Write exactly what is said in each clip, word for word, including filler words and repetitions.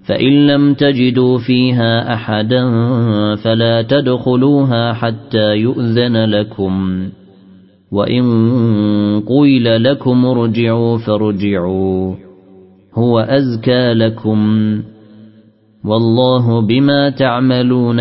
فإن لم تجدوا فيها أحدا فلا تدخلوها حتى يؤذن لكم وإن قيل لكم ارجعوا فارجعوا هو أزكى لكم والله بما تعملون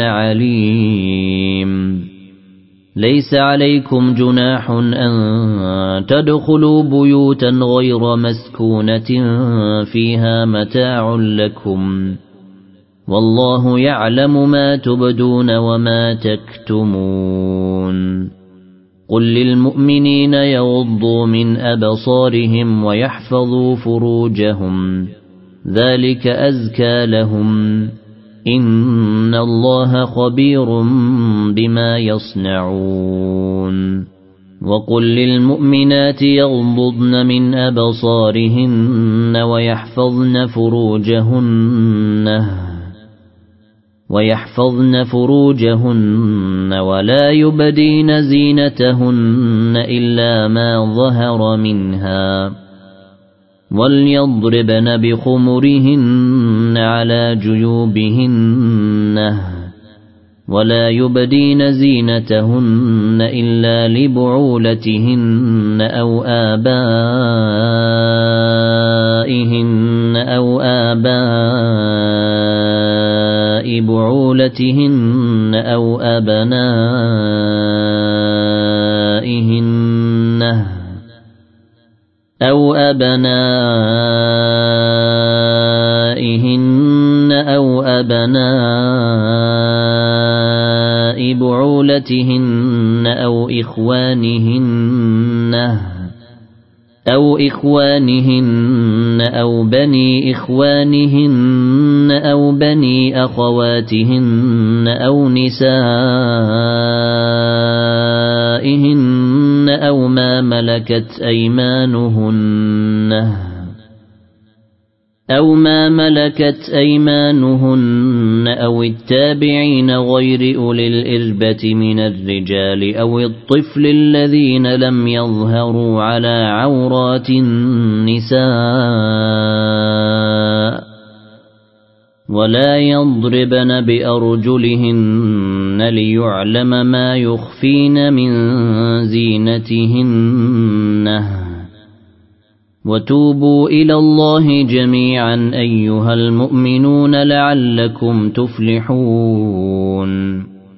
عليم ليس عليكم جناح أن تدخلوا بيوتا غير مسكونة فيها متاع لكم والله يعلم ما تبدون وما تكتمون قل للمؤمنين يغضوا من أبصارهم ويحفظوا فروجهم ذلك أزكى لهم إن الله خبير بما يصنعون وقل للمؤمنات يغضضن من أبصارهن ويحفظن فروجهن ويحفظن فروجهن ولا يبدين زينتهن إلا ما ظهر منها وليضربن بخمرهن على جيوبهن ولا يبدين زينتهن إلا لبعولتهن أو آبائهن أو آباء بعولتهن أو أبنائهن أو أبنائهن أو أبناء بعولتهن أو إخوانهن أو إخوانهن أو بني إخوانهن أو بني أخواتهن أو نسائهن أو ما ملكت أيمانهن أو ما ملكت أيمانهن أو التابعين غير أولي الإربة من الرجال أو الطفل الذين لم يظهروا على عورات النساء ولا يضربن بأرجلهن ليعلم ما يخفين من زينتهن وتوبوا إلى الله جميعا أيها المؤمنون لعلكم تفلحون